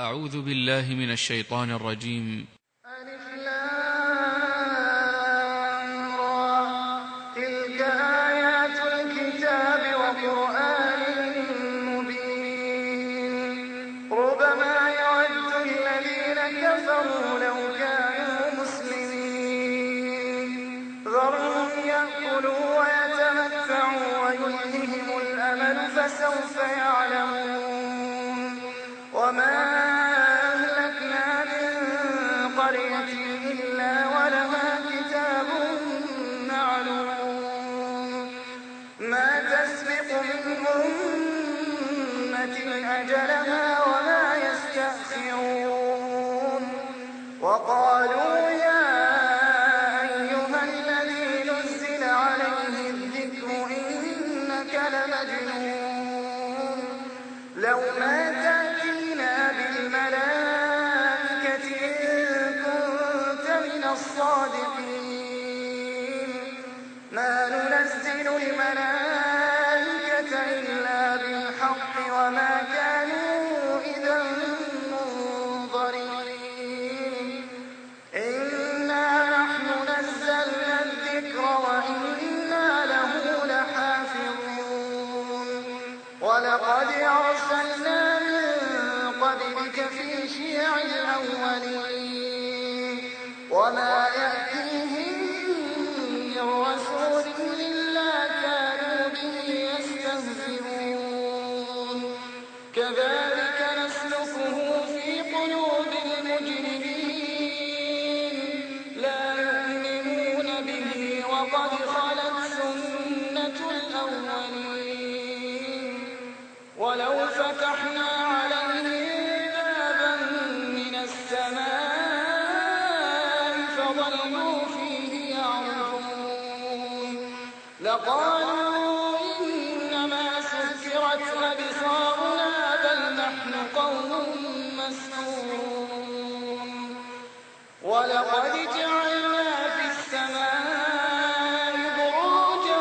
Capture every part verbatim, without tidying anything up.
أعوذ بالله من الشيطان الرجيم. ألف لام را. تلك آيات الكتاب وقرآن مبين. ربما يود الذين كفروا لو كانوا مسلمين. ذرهم يأكلوا ويتمتعوا ويلههم الأمل فسوف يعلمون. وما أجلها وما يستأخرون. وقالوا يا أيها الذي نزل عليه الذكر إنك لمجنون لو ما تأتينا بالملائكة إن كنت من الصادقين. ما ننزل الملائكة إلا بالحق وما كانوا إذا منظرين. إنا نحن نزلنا الذكر وإنا له لحافظون. ولقد أرسلنا من قبلك في شيع الأولين وما يأتيهم من رسول إلا كانوا به يستهزئون. كذلك نسلكه في قلوب المجرمين لا يؤمنون به وقد خلت سنة الأولين. ولو فتحنا عليهم بابا من السماء فظلوا فيه يعرجون لقالوا إنما سكرت أبصارنا بل نحن قوم مسحورون. ولقد جعلنا في السماء بروجا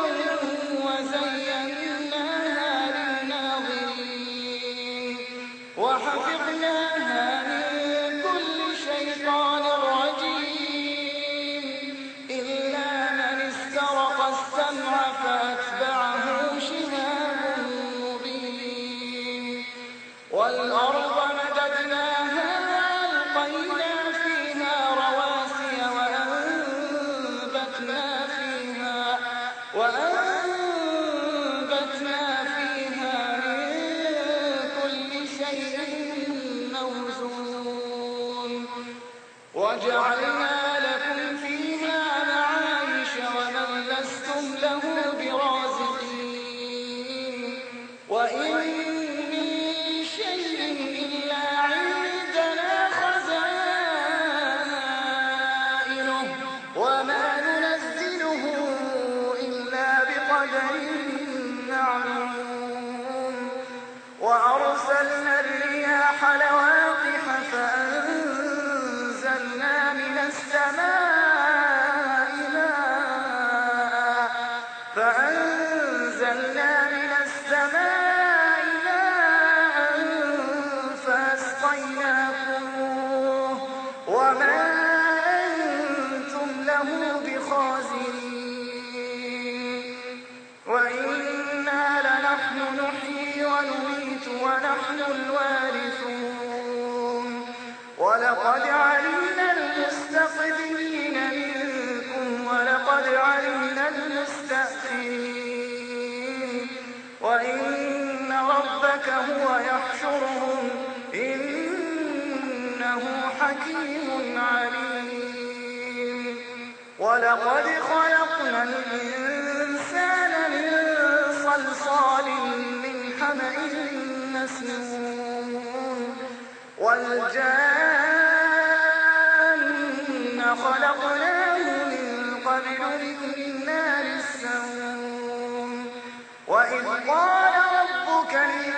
وزيناها للناظرين وحفظناها من كل شيطان رجيم إلا من استرق السمع فأتبعه شهاب مبين. والأرض مددناها وألقينا فيها رواسي وأنبتنا فيها وأنبتنا فيها من كل شيء موزون. وجعلنا لكم فيها معايش ومن لستم له برازقين. وإن من شيء إلا عندنا خزائنه وما ننزله إلا بقدر معلوم. وأرسلنا الرياح لواقح فأنزلنا من السماء ماء فأنزلنا من السماء ماء فأسقيناكموه وما أنتم له بخازنين. وإنا لنحن نحيي ونميت ونحن الوارثون. ولقد علمنا المستقدمين منكم ولقد علمنا المستأخرين. وإن ربك هو يحشرهم إنه حكيم عليم. ولقد خلقنا الإنسان من صلصال من حمإ مسنون. والجان خلقناه من قبل من نار السموم. وإذ قال ربك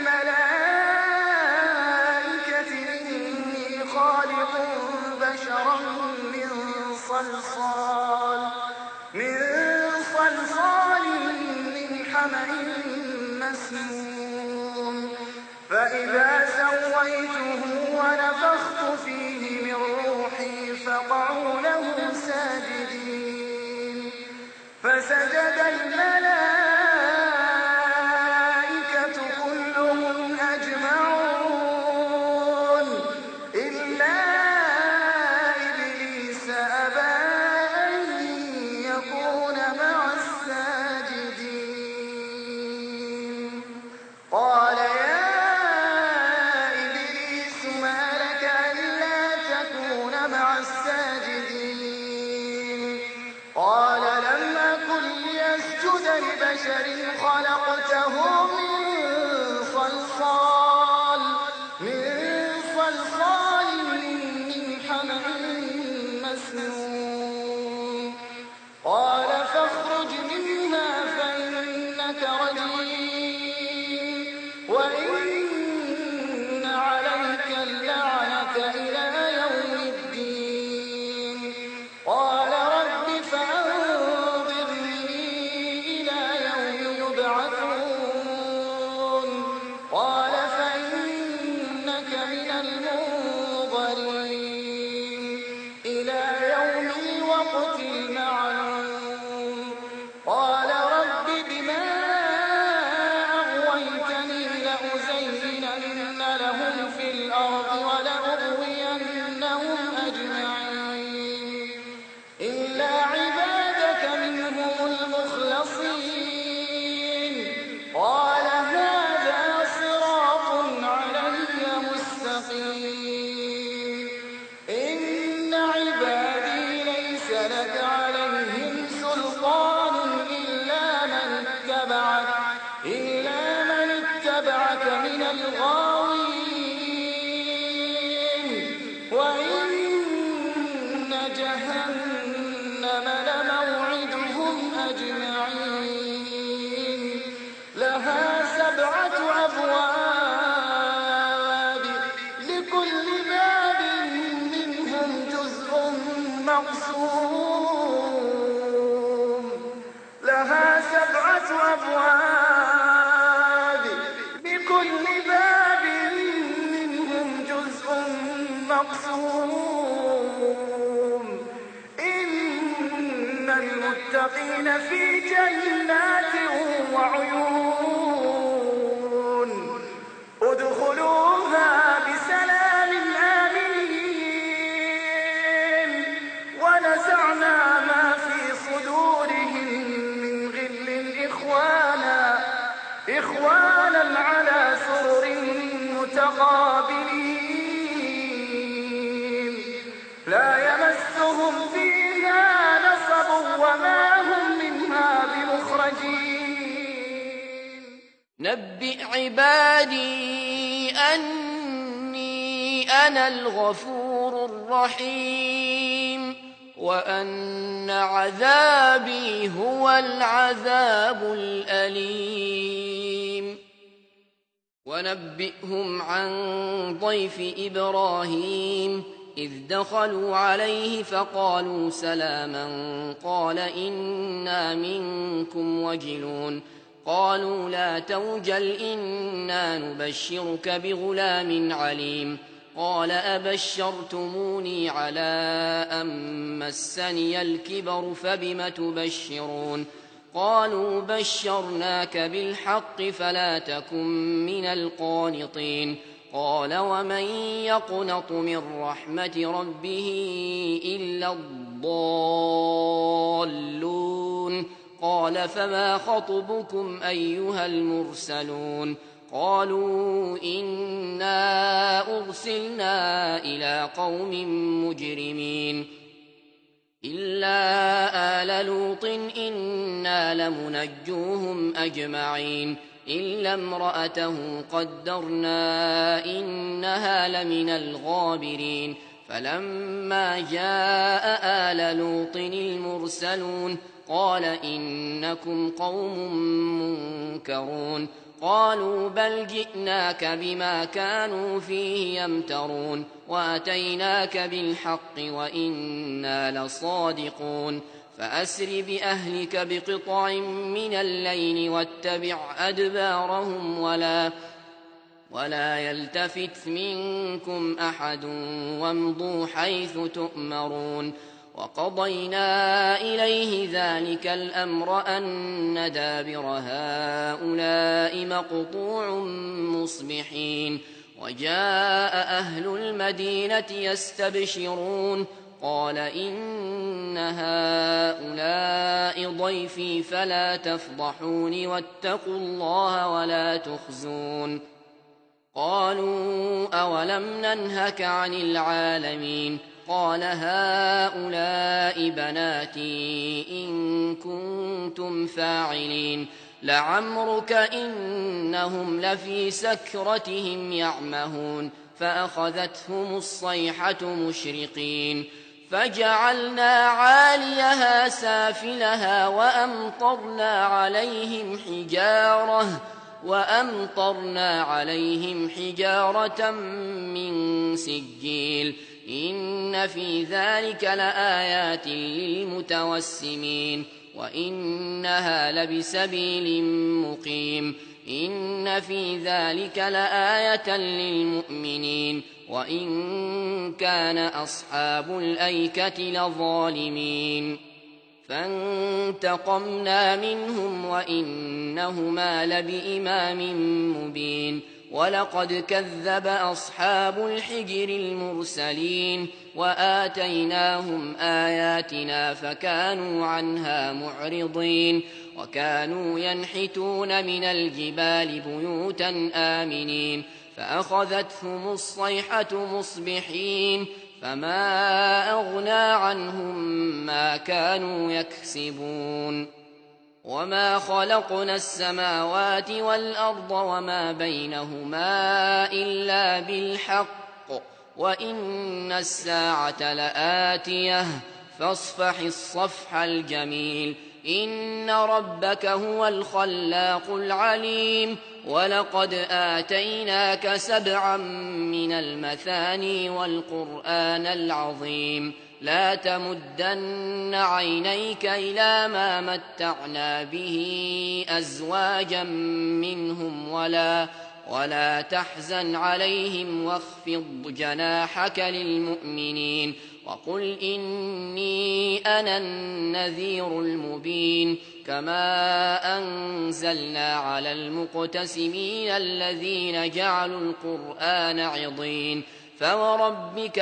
للملائكة إني خالق بشرا من صلصال من صلصال من حمإ مسنون. فإذا سويته ونفخت فقعوا له ساجدين فسجد الملائكة كلهم أجمعون إلا إبليس أبى أن يكون مع الساجدين قال يا إبليس ما لك ألا تكون مع الساجدين قال لم أكن لأسجد لبشر خلقته من صلصال من صلصال من حمأ مسنون قال فاخرج منها فإنك رجيم وإن عليك اللعنة إلى يوم الدين قال رب فأنظرني إلى يوم يبعثون قال فإنك من المنظرين إلى يوم الوقت المعلوم قال رب بما أغويتني لأزينن لهم في الأرض ولأغوينهم أجمعين إلا عبادك منهم المخلصين قال هذا صراط علي مستقيم إن عبادي ليس لك عليهم سلطان إلا من اتبعك إلا من اتبعك من الغاوين وإن جهنم لموعدهم أجمعين لها سبعة أبواب لكل باب منهم جزء مقسوم لها سبعة أبواب لكل باب منهم جزء مقسوم إن المتقين في جنات وعيون ادخلوها بسلام آمنين ونزعنا ما في صدورهم من غل إخوانا إخوانا على سرر متقابلين لا يمسهم فيها نصب وما هم منها بمخرجين نبئ عبادي أني أنا الغفور الرحيم وأن عذابي هو العذاب الأليم ونبئهم عن ضيف إبراهيم إذ دخلوا عليه فقالوا سلاما قال إنا منكم وجلون قالوا لا توجل إنا نبشرك بغلام عليم قال أبشرتموني على أن مسني الكبر فبم تبشرون قالوا بشرناك بالحق فلا تكن من القانطين قال ومن يقنط من رحمة ربه إلا الضالون قال فما خطبكم أيها المرسلون قالوا إنا أرسلنا إلى قوم مجرمين إلا آل لوط إنا لمنجوهم أجمعين إلا امرأته قدرنا إنها لمن الغابرين فلما جاء آل لوط المرسلون قال إنكم قوم منكرون قالوا بل جئناك بما كانوا فيه يمترون وأتيناك بالحق وإنا لصادقون فأسر بأهلك بقطع من الليل واتبع أدبارهم ولا ولا يلتفت منكم أحد وامضوا حيث تؤمرون وقضينا إليه ذلك الأمر أن دابر هؤلاء مقطوع مصبحين وجاء أهل المدينة يستبشرون قال إن هؤلاء ضيفي فلا تفضحون واتقوا الله ولا تخزون قالوا أولم ننهك عن العالمين قال هؤلاء بناتي إن كنتم فاعلين لعمرك إنهم لفي سكرتهم يعمهون فأخذتهم الصيحة مشرقين فجعلنا عاليها سافلها وأمطرنا عليهم حجارة وأمطرنا عليهم حجارة من سجيل إن في ذلك لآيات للمتوسمين وإنها لبسبيل مقيم إن في ذلك لآية للمؤمنين وإن كان أصحاب الأيكة لظالمين فانتقمنا منهم وإنهما لبإمام مبين ولقد كذب أصحاب الحجر المرسلين وآتيناهم آياتنا فكانوا عنها معرضين وكانوا ينحتون من الجبال بيوتا آمنين فأخذتهم الصيحة مصبحين فما أغنى عنهم ما كانوا يكسبون وما خلقنا السماوات والأرض وما بينهما إلا بالحق وإن الساعة لآتية فاصفح الصفح الجميل إن ربك هو الخلاق العليم ولقد آتيناك سبعا من المثاني والقرآن العظيم لا تمدن عينيك إلى ما متعنا به أزواجا منهم ولا ولا تحزن عليهم واخفض جناحك للمؤمنين وقل إني أنا النذير المبين كما أنزلنا على المقتسمين الذين جعلوا القرآن عضين فوربك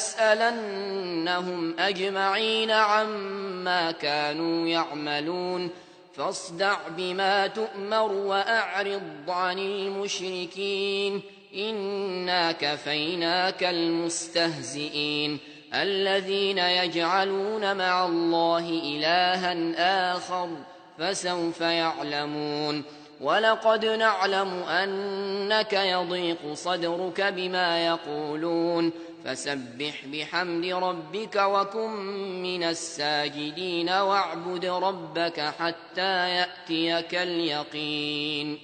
لنسألنهم أجمعين عما كانوا يعملون فاصدع بما تؤمر وأعرض عن المشركين إنا كفيناك المستهزئين الذين يجعلون مع الله إلها آخر فسوف يعلمون ولقد نعلم أنك يضيق صدرك بما يقولون فسبح بحمد ربك وكن من الساجدين واعبد ربك حتى يأتيك اليقين.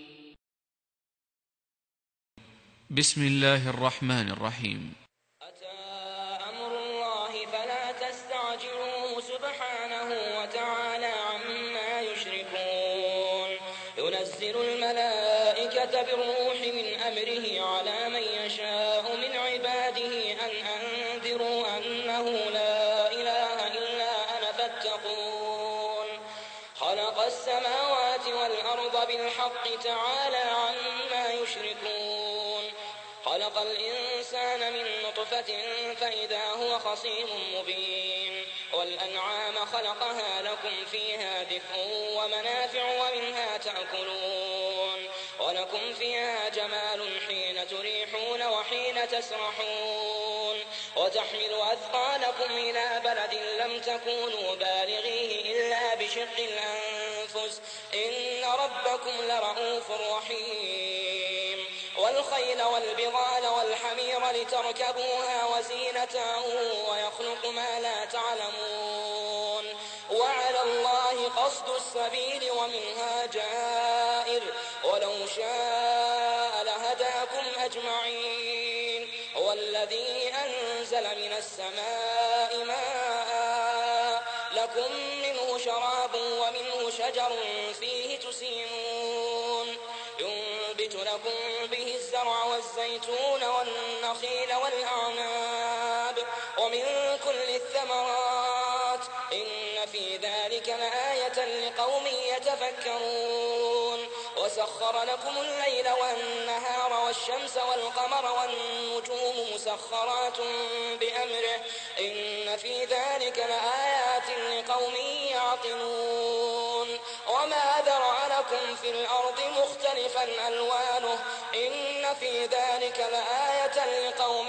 بسم الله الرحمن الرحيم. أتى أمر الله فلا تستعجلوه سبحانه وتعالى عما يشركون ينزل الملائكة بالروح من أمره على من يشاء من عباده أن أنذروا أنه لا إله إلا أنا فاتقون خلق السماوات والأرض بالحق تعالى عما يشركون خلق الإنسان من نطفة فإذا هو خصيم مبين والأنعام خلقها لكم فيها دفء ومنافع ومنها تأكلون ولكم فيها جمال حين تريحون وحين تسرحون وتحمل أثقالكم إلى بلد لم تكونوا بالغيه إلا بشق الأنفس إن ربكم لرؤوف رحيم والخيل والبغال والحمير لتركبوها وزينة ويخلق ما لا تعلمون وعلى الله قصد السبيل ومنها جائر ولو شاء لهداكم أجمعين والذي أنزل من السماء ماء لكم منه شراب ومنه شجر فيه تسيمون ينبت لكم به الزرع والزيتون والنخيل والأعناب ومن كل الثمرات إن في ذلك لآية لقوم يتفكرون وسخر لكم الليل والنهار والشمس والقمر والنجوم مسخرات بأمره إن في ذلك لآيات لقوم يعقلون وما ذرأ لكم في الأرض مختلفا ألوانه إن في ذلك لآية لقوم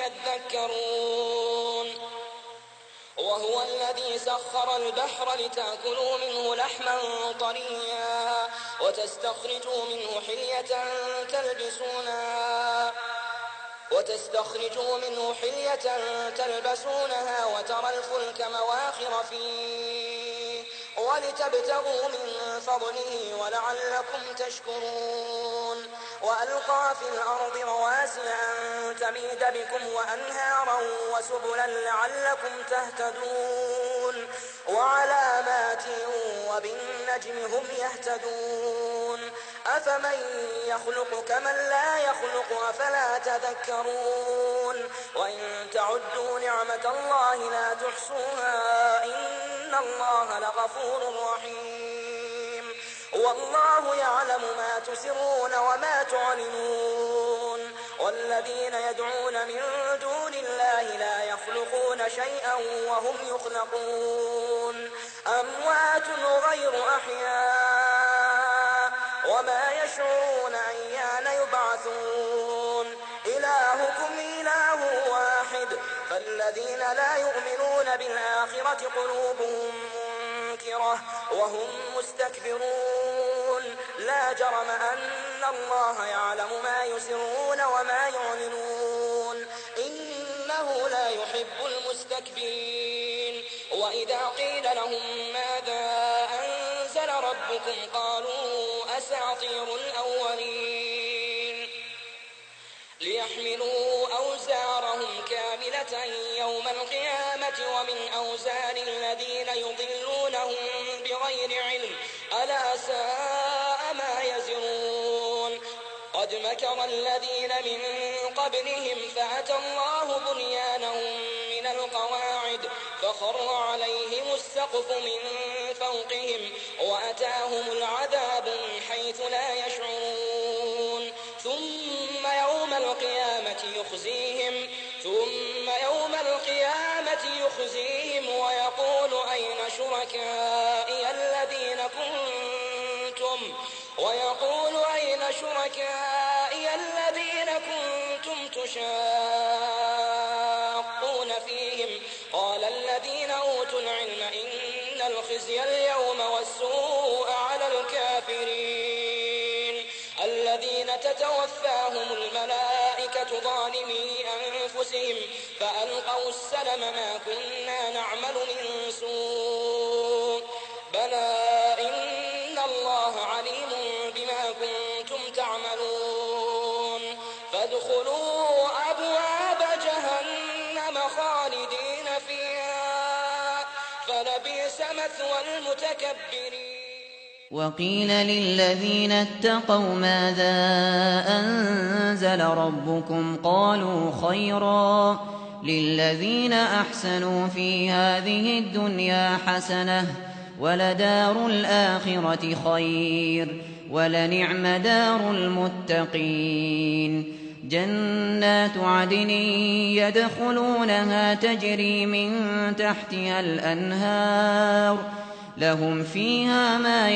يذكرون وهو الذي سخر البحر لتأكلوا منه لحما طريا وتستخرجوا منه حلية تلبسونها وتستخرجوا منه حلية تلبسونها وترى الفلك مواخر فيه ولتبتغوا من فضله ولعلكم تشكرون وألقى في الأرض رواسي أن تميد بكم وأنهارا وسبلا لعلكم تهتدون وعلامات وبالنجم هم يهتدون أفمن يخلق كمن لا يخلق أفلا تذكرون وإن تعدوا نعمة الله لا تحصوها إن الله لغفور رحيم والله يعلم ما تسرون وما تعلنون والذين يدعون من دون الله لا يخلقون شيئا وهم يخلقون أموات غير أحياء وما يشعرون أيان يبعثون إلهكم إله واحد فالذين لا يؤمنون بالآخرة قلوبهم منكرة وهم مستكبرون لا جرم أن الله يعلم ما يسرون وما يعلنون إنه لا يحب المستكبرين وإذا قيل لهم ماذا أنزل ربكم قالوا أساطير الأولين ليحملوا أوزارهم كاملة يوم القيامة ومن أوزار الذين يضلونهم بغير علم ألا ساء ما يزرون قد مكر الذين من قبلهم فأتى الله بنيانهم من القواعد فخر عليهم السقف من فوقهم وأتاهم العذاب من حيث لا يشعرون ثم يوم القيامة يخزيهم ثم يوم القيامة يخزيهم ويقول أين شركائي الذين كنتم ويقول أين شركائي الذين كنتم تشاقون فيهم قال الذين أوتوا العلم إن الخزي اليوم والسوء على الكافرين الذين تتوفاهم الملائكة ظالمي أنفسهم فألقوا السلم ما كنا نعمل من سوء بلى إن الله عليم بما كنتم تعملون فادخلوا أبواب جهنم خالدين فيها فلبئس مثوى المتكبرين وقيل للذين اتقوا ماذا أنزل ربكم قالوا خيرا للذين أحسنوا في هذه الدنيا حسنة ولدار الآخرة خير ولنعم دار المتقين جنات عدن يدخلونها تجري من تحتها الأنهار لهم فيها ما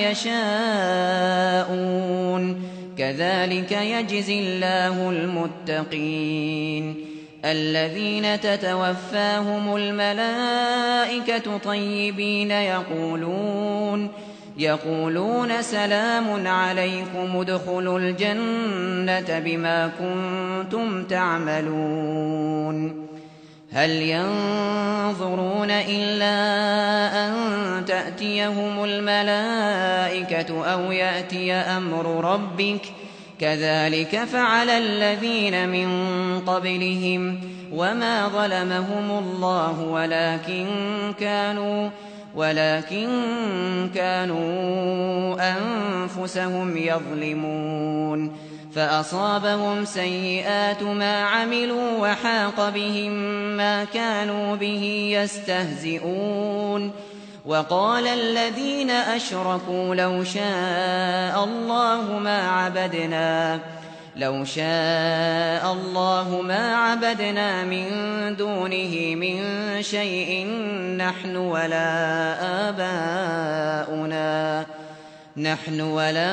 يشاءون كذلك يجزي الله المتقين الذين تتوفاهم الملائكة طيبين يقولون يقولون سلام عليكم ادخلوا الجنة بما كنتم تعملون هل ينظرون إلا أن تأتيهم الملائكة أو يأتي أمر ربك كذلك فعل الذين من قبلهم وما ظلمهم الله ولكن كانوا ولكن كانوا أنفسهم يظلمون فأصابهم سيئات ما عملوا وحاق بهم ما كانوا به يستهزئون وقال الذين أشركوا لو شاء الله ما عبدنا لو شاء الله ما عبدنا من دونه من شيء نحن ولا آباؤنا نحن ولا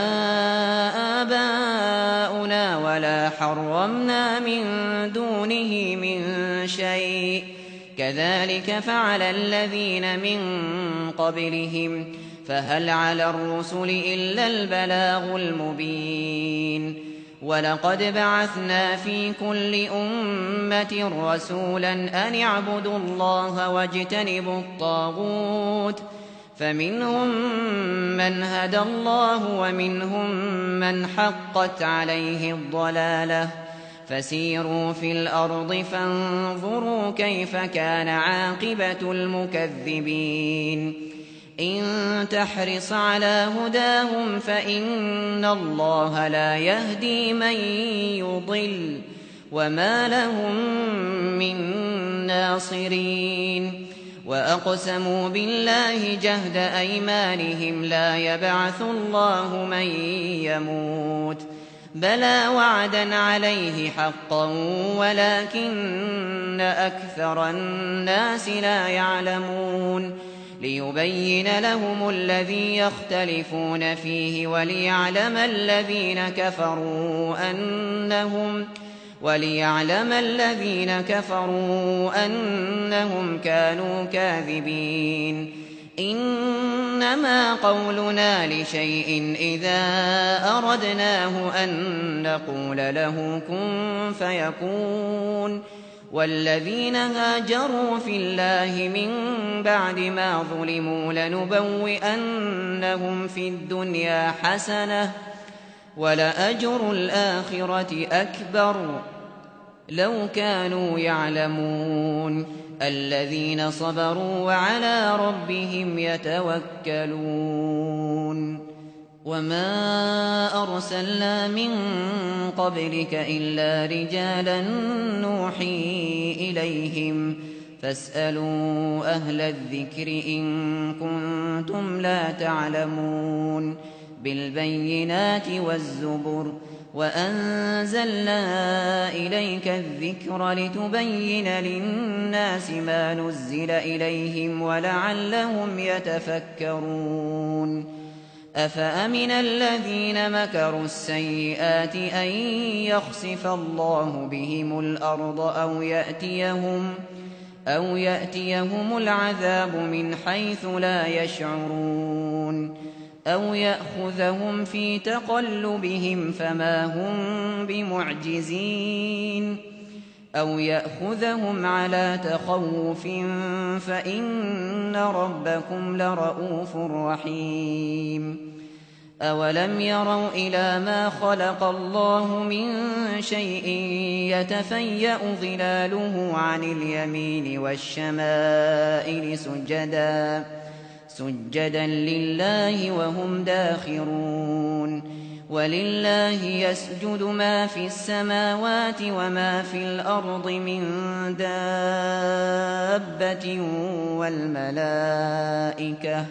آباؤنا ولا حرمنا من دونه من شيء كذلك فعل الذين من قبلهم فهل على الرسل إلا البلاغ المبين ولقد بعثنا في كل أمة رسولا أن اعبدوا الله واجتنبوا الطاغوت فمنهم من هدى الله ومنهم من حقت عليه الضلالة فسيروا في الأرض فانظروا كيف كان عاقبة المكذبين إن تحرص على هداهم فإن الله لا يهدي من يضل وما لهم من ناصرين وأقسموا بالله جهد أيمانهم لا يبعث الله من يموت بلى وعدا عليه حقا ولكن أكثر الناس لا يعلمون ليبين لهم الذي يختلفون فيه وليعلم الذين كفروا أنهم وليعلم الذين كفروا أنهم كانوا كاذبين إنما قولنا لشيء إذا أردناه أن نقول له كن فيكون والذين هاجروا في الله من بعد ما ظلموا لنبوئنهم في الدنيا حسنة ولأجر الآخرة أكبر لو كانوا يعلمون الذين صبروا وعلى ربهم يتوكلون وما أرسلنا من قبلك إلا رجالا نوحي إليهم فاسألوا أهل الذكر إن كنتم لا تعلمون بالبينات والزبر وأنزلنا إليك الذكر لتبين للناس ما نزل إليهم ولعلهم يتفكرون أفأمن الذين مكروا السيئات أن يخسف الله بهم الأرض أو يأتيهم أو يأتيهم العذاب من حيث لا يشعرون أو يأخذهم في تقلبهم فما هم بمعجزين أو يأخذهم على تخوف فإن ربكم لرؤوف رحيم أولم يروا إلى ما خلق الله من شيء يتفيأ ظلاله عن اليمين والشمائل سجدا سجدا لله وهم داخرون ولله يسجد ما في السماوات وما في الأرض من دابة والملائكة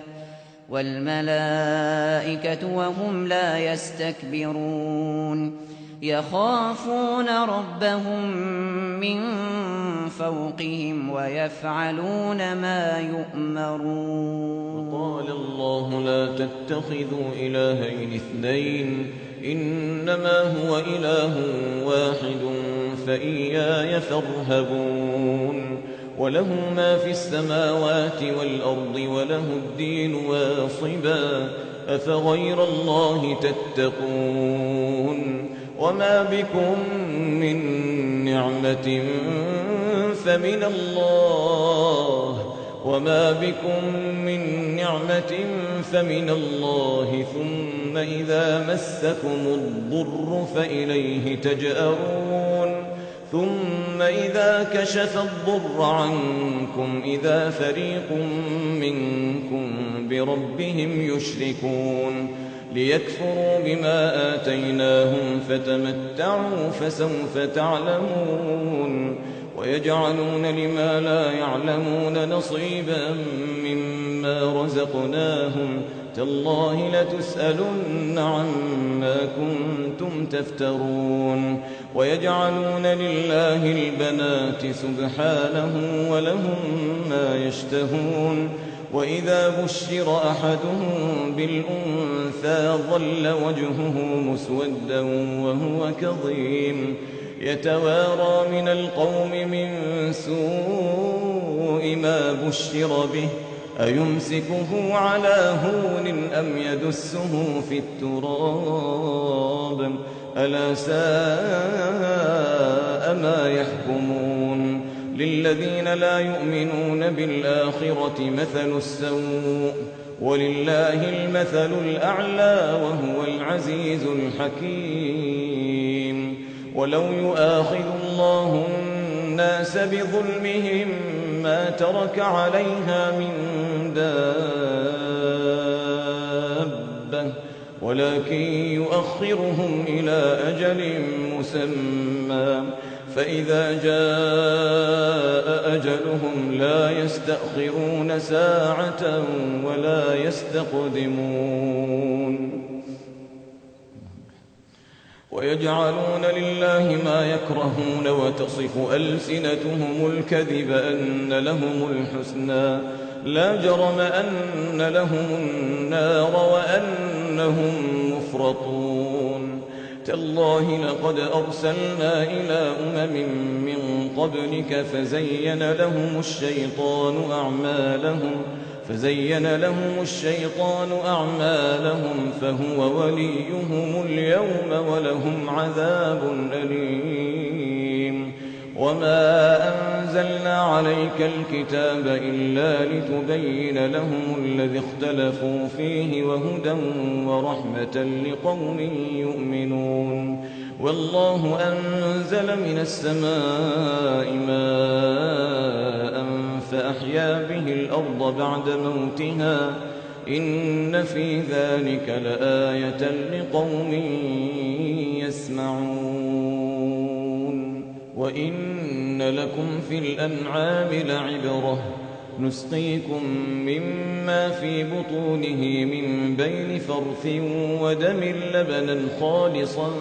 والملائكة وهم لا يستكبرون يخافون ربهم من فوقهم ويفعلون ما يؤمرون وقال الله لا تتخذوا إلهين اثنين إنما هو إله واحد فإياي فارهبون وله ما في السماوات والأرض وله الدين واصبا أفغير الله تتقون وما بكم من نعمة فمن الله وما بكم من نعمة فمن الله ثم إذا مسكم الضر فإليه تجأرون ثم إذا كشف الضر عنكم إذا فريق منكم بربهم يشركون ليكفروا بما آتيناهم فتمتعوا فسوف تعلمون ويجعلون لما لا يعلمون نصيبا مما رزقناهم تالله لتسألن عما كنتم تفترون ويجعلون لله البنات سبحانه ولهم ما يشتهون وإذا بشر أحدهم بالأنثى ظل وجهه مسودا وهو كظيم يتوارى من القوم من سوء ما بشر به أيمسكه على هون أم يدسه في التراب ألا ساء ما يحكمون للذين لا يؤمنون بالآخرة مثل السوء ولله المثل الأعلى وهو العزيز الحكيم ولو يؤاخذ الله الناس بظلمهم ما ترك عليها من دابة ولكن يؤخرهم إلى أجل مسمى فإذا جاء أجلهم لا يستأخرون ساعة ولا يستقدمون ويجعلون لله ما يكرهون وتصف ألسنتهم الكذب أن لهم الحسنى لا جرم أن لهم النار وأنهم مفرطون تالله لقد أرسلنا إلى أمم من قبلك فزين لهم الشيطان أعمالهم فزين لهم الشيطان أعمالهم فهو وليهم اليوم ولهم عذاب أليم وما أنزلنا عليك الكتاب إلا لتبين لهم الذي اختلفوا فيه وهدى ورحمة لقوم يؤمنون والله أنزل من السماء ماء فأحيا به الأرض بعد موتها إن في ذلك لآية لقوم يسمعون وإن لكم في الأنعام لعبرة نسقيكم مما في بطونه من بين فرث ودم لبنا خالصا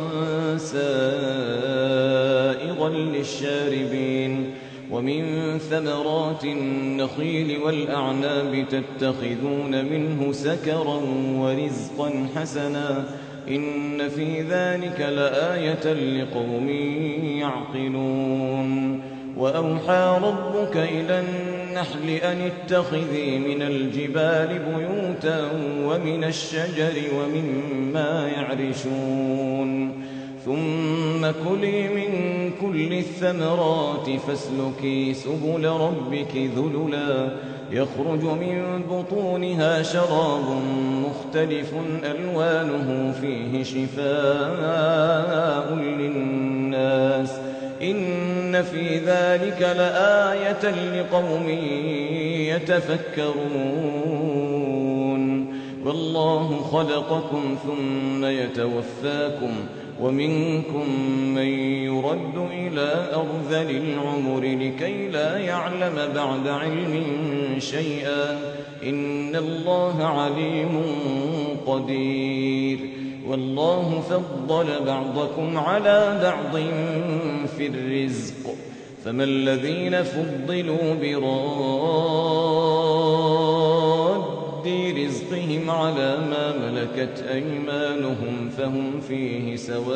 سائغا للشاربين ومن ثمرات النخيل والأعناب تتخذون منه سكرا ورزقا حسنا إن في ذلك لآية لقوم يعقلون وأوحى ربك إلى النحل أن اتخذي من الجبال بيوتا ومن الشجر ومما يعرشون ثم كلي من كل الثمرات فاسلكي سبل ربك ذللا يخرج من بطونها شراب مختلف ألوانه فيه شفاء للناس إن في ذلك لآية لقوم يتفكرون والله خلقكم ثم يتوفاكم ومنكم من يرد إلى أرذل العمر لكي لا يعلم بعد علم شيئا إن الله عليم قدير والله فضل بعضكم على بعض في الرزق فما الذين فضلوا براد رزقهم على ما ملكت أيمانهم فهم فيه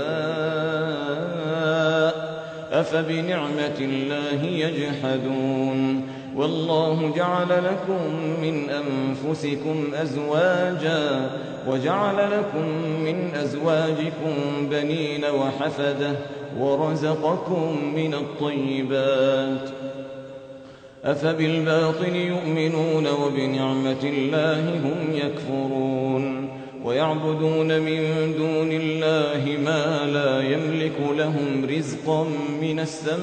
سواء أفبنعمة الله يجحدون والله جعل لكم من أنفسكم أزواجا وجعل لكم من أزواجكم بنين وحفدة ورزقكم من الطيبات أفبالباطل يؤمنون وبنعمة الله هم يكفرون ويعبدون من دون الله ما لا يملك لهم رزقا من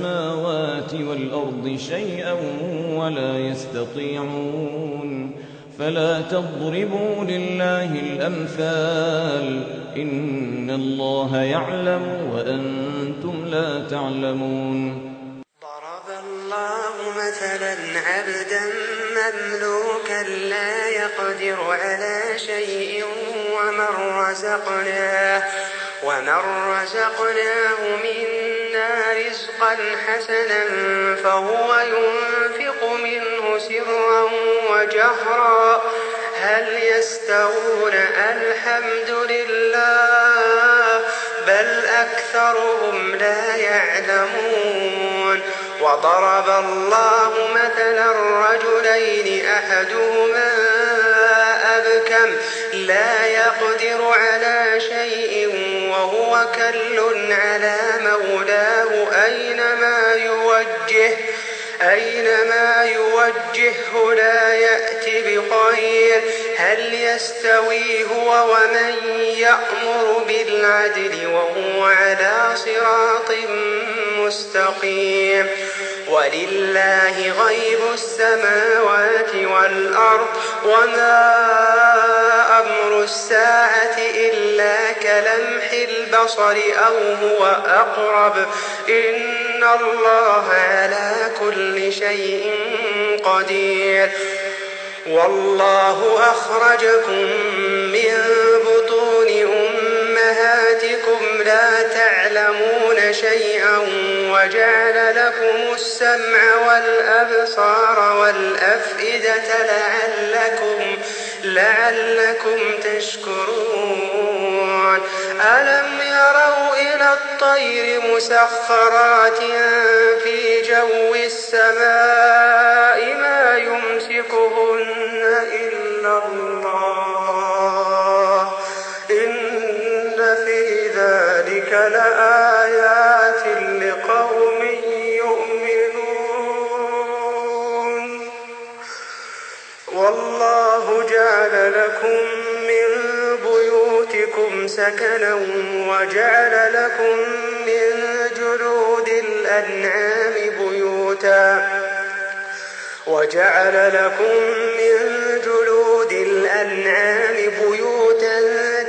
السماوات والأرض شيئا ولا يستطيعون فلا تضربوا لله الأمثال إن الله يعلم وأنتم لا تعلمون. ضرب الله مثلا عبدا مملوكا لا يقدر على شيء ومن رزقناه ومن رزقناه منا رزقا حسنا فهو ينفق منه سرا وجهرا هل يستوون الحمد لله بل أكثرهم لا يعلمون. وضرب الله مثلا رجلين أحدهما أبكم لا يقدر على شيء وهو كل على مولاه أينما يوجه أينما يوجهه لا يأتي بخير هل يستوي هو ومن يأمر بالعدل وهو على صراط مستقيم. ولله غيب السماوات والأرض وما أمر الساعة إلا كلمح البصر أو هو أقرب إن الله على كل شيء قدير. والله أخرجكم من بطون أمهاتكم لا تعلمون شيئا وجعل لكم السمع والأبصار والأفئدة لعلكم, لعلكم تشكرون. ألم يروا إلى الطير مسخرات في جو السماء ما يمسكهن إلا الله إن في ذلك لآيات لقوم يؤمنون. والله جعل لكم من بيوتكم سكنا وجعل لكم من جلود الأنعام بيوتا وجعل لكم من جلود الأنعام بيوتا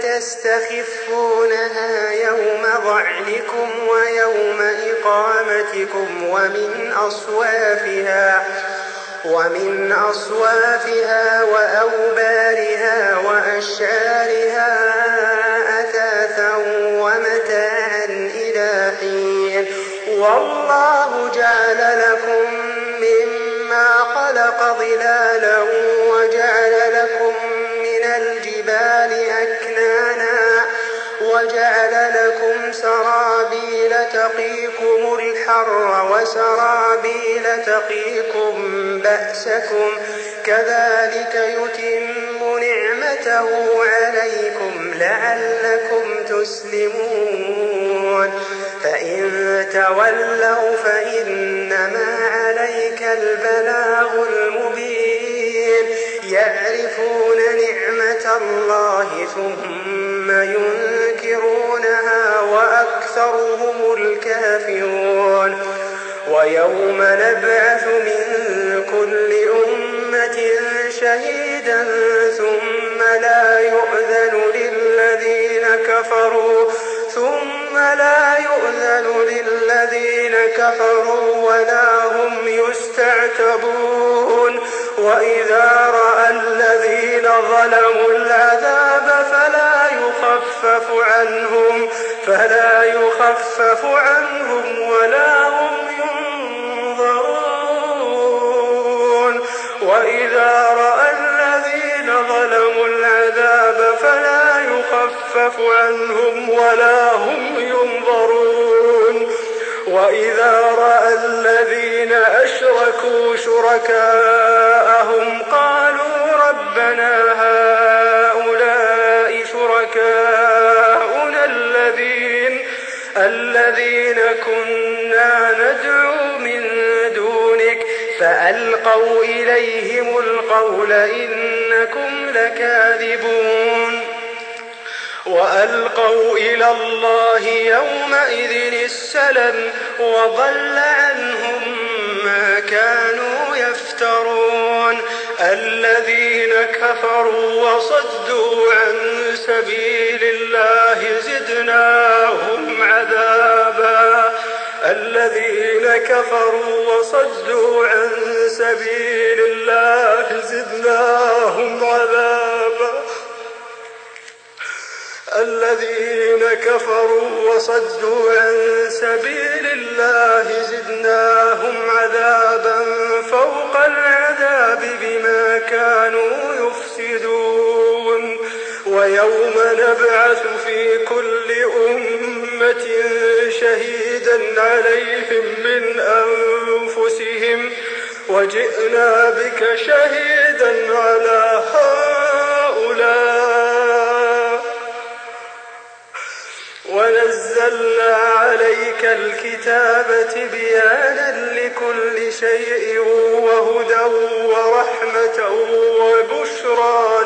تستخفونها يوم ظعنكم ويوم إقامتكم ومن أصوافها ومن أصوافها وأوبارها وأشعارها أثاثا ومتاعا إلى حين. والله جعل لكم مما خلق ظلالا وجعل لكم من الجبال أكنانا وجعل لكم سرابيل تقيكم الحر وسرابيل تقيكم بأسكم كذلك يتم نعمته عليكم لعلكم تسلمون. فإن تولوا فإنما عليك البلاغ المبين. يعرفون نعمة الله ثم ينكرونها وأكثرهم الكافرون. ويوم نبعث من كل أمة شهيدا ثم لا يؤذن للذين كفروا ثم لا يؤذن للذين كفروا ولا هم يستعتبون. وإذا رأى الذين ظلموا العذاب فلا يخفف عنهم فلا يخفف عنهم ولا هم ينظرون. وإذا رأى الذين ظلموا العذاب فلا يخفف عنهم ولا هم ينظرون. وإذا رأى الذين أشركوا شركاءهم قالوا ربنا هؤلاء شركاؤنا الذين الذين كنا ندعو من دونك فألقوا إليهم القول إنكم لكاذبون. وألقوا إلى الله يومئذ السلم وضل عنهم ما كانوا يفترون. الذين كفروا وصدوا عن سبيل الله زدناهم عذابا الذين كفروا وصدوا عن سبيل الله زدناهم عذابا الذين كفروا وصدوا عن سبيل الله زدناهم عذابا فوق العذاب بما كانوا يفسدون ويوم نبعث في كل أمة شهيدا عليهم من أنفسهم وجئنا بك شهيدا على هؤلاء ونزلنا عليك الكتاب تبيانا لكل شيء وهدى ورحمة وبشرى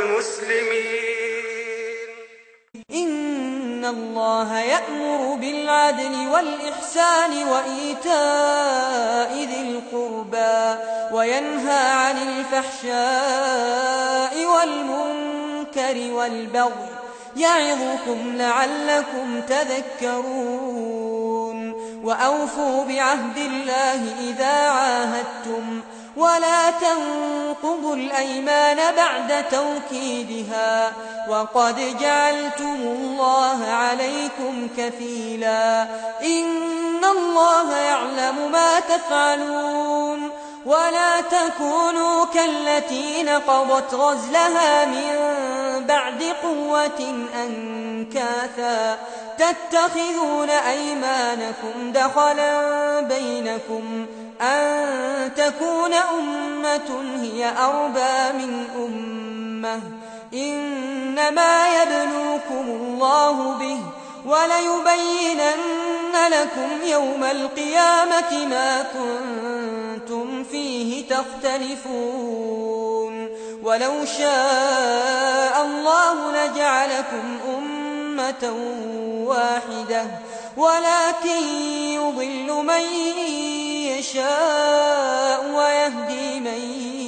للمسلمين. إن الله يأمر بالعدل والإحسان وإيتاء ذي القربى وينهى عن الفحشاء والمنكر والبغي يعظكم لعلكم تذكرون. وأوفوا بعهد الله إذا عاهدتم ولا تنقضوا الأيمان بعد توكيدها وقد جعلتم الله عليكم كفيلا إن الله يعلم ما تفعلون. ولا تكونوا كالتي نقضت غزلها من بعد قوة أنكاثا تتخذون أيمانكم دخلا بينكم أن تكون أمة هي أربى من أمة إنما يبلوكم الله به وليبينن لكم يوم القيامة ما كنتم فيه تختلفون. ولو شاء الله لجعلكم أمة واحدة ولكن يضل من يشاء ويهدي من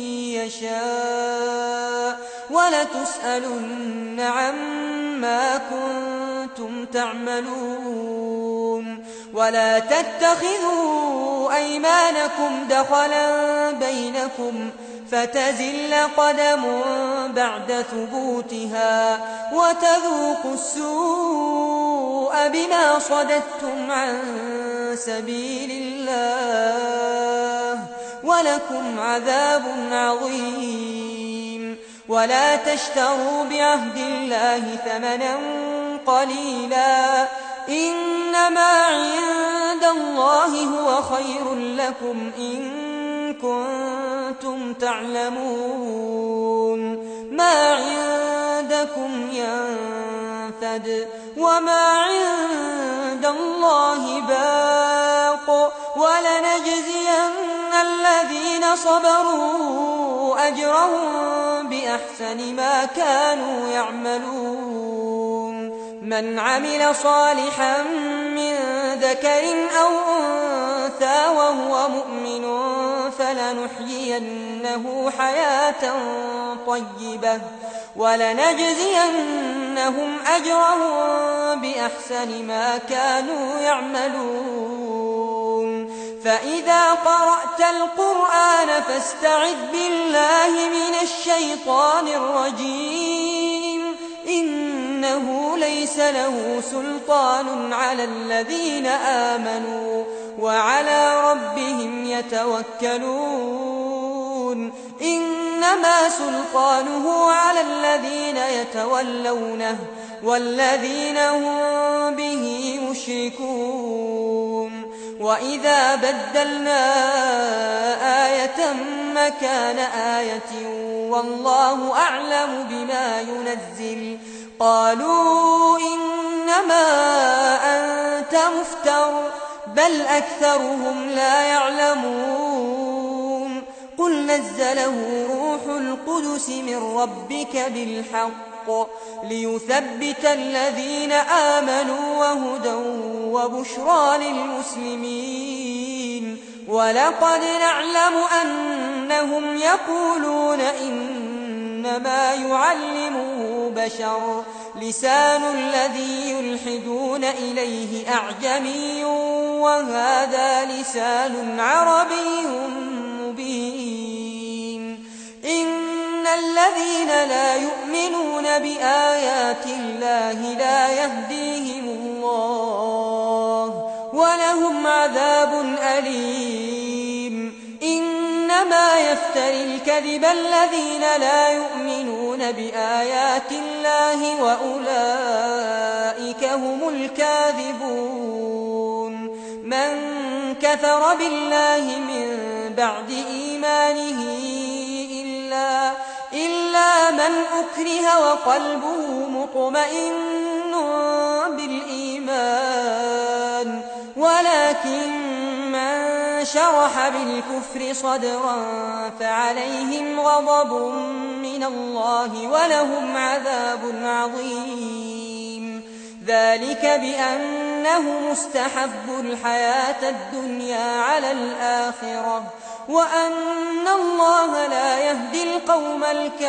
يشاء ولتسألن عما كنتم تعملون. ولا تتخذوا أيمانكم دخلا بينكم فتزل قدم بعد ثبوتها وتذوقوا السوء بما صددتم عن سبيل الله ولكم عذاب عظيم. ولا تشتروا بعهد الله ثمنا قليلا إنما عند الله هو خير لكم إن كنتم تعلمون. ما عندكم ينفد وما عند الله باق ولنجزين الذين صبروا أجرهم بأحسن ما كانوا يعملون. من عمل صالحا من ذكر أو أنثى وهو مؤمن فلنحيينه حياة طيبة ولنجزينهم أجرهم بأحسن ما كانوا يعملون. فإذا قرأت القرآن فاستعذ بالله من الشيطان الرجيم إنه ليس له سلطان على الذين آمنوا وعلى ربهم يتوكلون. إنما سلطانه على الذين يتولونه والذين هم به مشركون. وإذا بدلنا آية مكان آية والله أعلم بما ينزل قالوا إنما أنت مفتر بل أكثرهم لا يعلمون. قل نزله روح القدس من ربك بالحق ليثبت الذين آمنوا وهدى وبشرى للمسلمين. ولقد نعلم أن أنهم يقولون إنما يعلمه بشر لسان الذي يلحدون إليه أعجمي وهذا لسان عربي مبين إن الذين لا يؤمنون بآيات الله لا يهديهم الله ولهم عذاب أليم إنما يفتري الكذب الذين لا يؤمنون بآيات الله وأولئك هم الكاذبون من كفر بالله من بعد إيمانه إلا, إلا من أكره وقلبه مطمئن بالإيمان ولكن من شرح بالكفر صدرا فعليهم غضب من الله ولهم عذاب عظيم ذلك بأنهم استحبوا الحياة الدنيا على الآخرة وأن الله لا يهدي القوم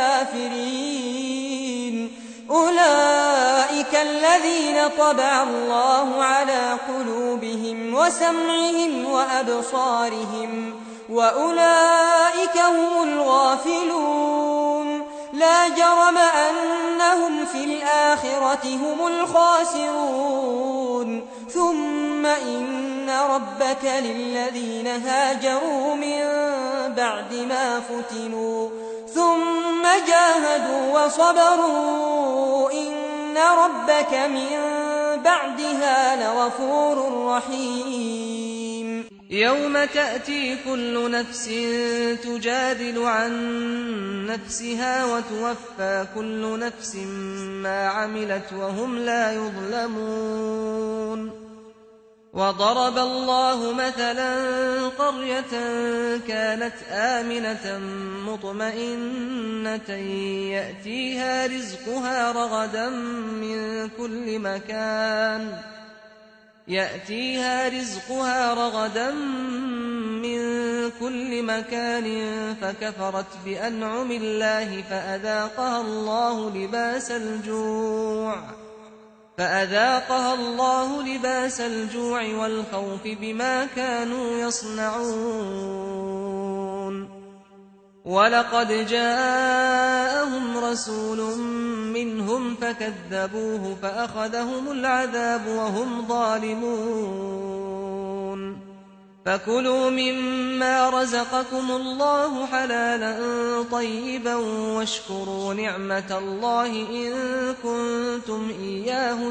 الكافرين أولئك الذين طبع الله على قلوبهم وسمعهم وأبصارهم وأولئك هم الغافلون لا جرم أنهم في الآخرة هم الخاسرون ثم إن ربك للذين هاجروا من بعد ما فتنوا ثم جاهدوا وصبروا إن ربك من بعدها لغفور رحيم يوم تأتي كل نفس تجادل عن نفسها وتوفى كل نفس ما عملت وهم لا يظلمون وضرب الله مثلا قرية كانت آمنة مطمئنة يأتيها رزقها رغدا من كل مكان يأتيها رزقها رغدا من كل مكان فكفرت بأنعم الله فأذاقها الله لباس الجوع فأذاقها الله لباس الجوع والخوف بما كانوا يصنعون ولقد جاءهم رسول منهم فكذبوه فأخذهم العذاب وهم ظالمون فكلوا مما رزقكم الله حلالا طيبا واشكروا نعمة الله إن كنتم إياه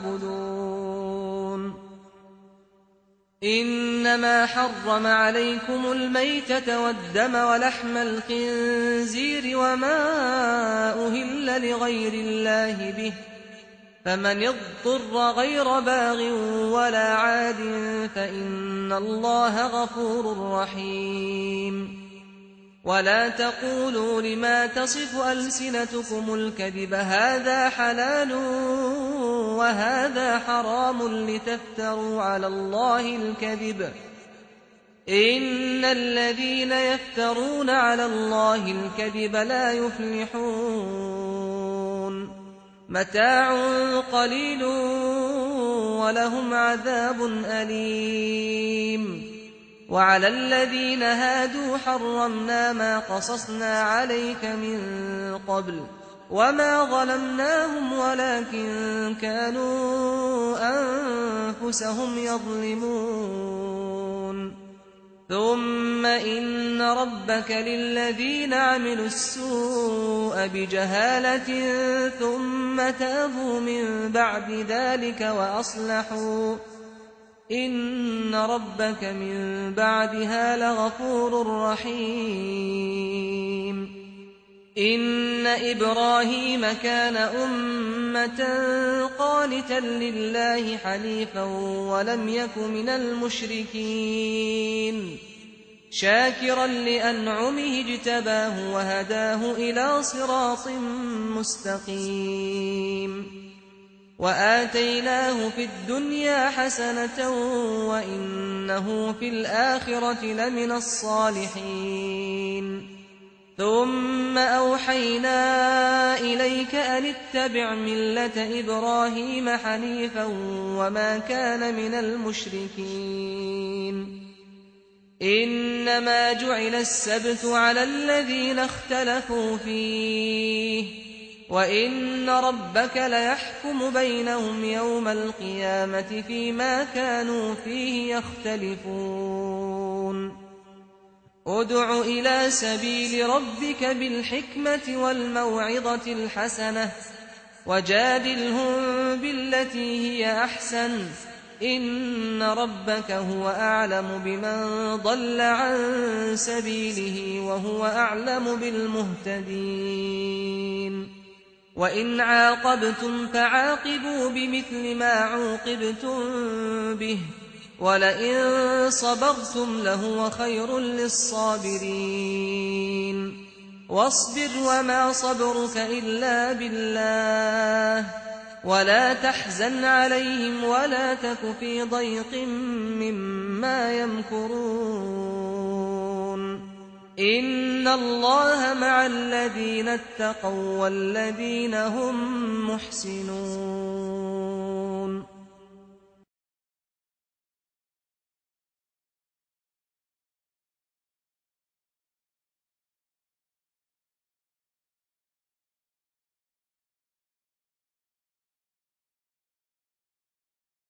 تعبدون إنما حرم عليكم الميتة والدم ولحم الخنزير وما أهل لغير الله به فمن اضطر غير باغ ولا عاد فإن الله غفور رحيم ولا تقولوا لما تصف ألسنتكم الكذب هذا حلال وهذا حرام لتفتروا على الله الكذب إن الذين يفترون على الله الكذب لا يفلحون متاع قليل ولهم عذاب أليم وعلى الذين هادوا حرمنا ما قصصنا عليك من قبل وما ظلمناهم ولكن كانوا أنفسهم يظلمون ثم إن ربك للذين عملوا السوء بجهالة ثم تابوا من بعد ذلك وأصلحوا إن ربك من بعدها لغفور رحيم إن إبراهيم كان أمة قانتا لله حنيفا ولم يك من المشركين شاكرا لأنعمه اجتباه وهداه إلى صراط مستقيم وآتيناه في الدنيا حسنة وإنه في الآخرة لمن الصالحين ثم أوحينا إليك أن اتبع ملة إبراهيم حنيفا وما كان من المشركين إنما جعل السبت على الذين اختلفوا فيه وإن ربك ليحكم بينهم يوم القيامة فيما كانوا فيه يختلفون ادع إلى سبيل ربك بالحكمة والموعظة الحسنة وجادلهم بالتي هي أحسن إن ربك هو أعلم بمن ضل عن سبيله وهو أعلم بالمهتدين وإن عاقبتم فعاقبوا بمثل ما عوقبتم به ولئن صبرتم لهو خير للصابرين واصبر وما صبرك إلا بالله ولا تحزن عليهم ولا تك في ضيق مما يمكرون إن الله مع الذين اتقوا والذين هم محسنون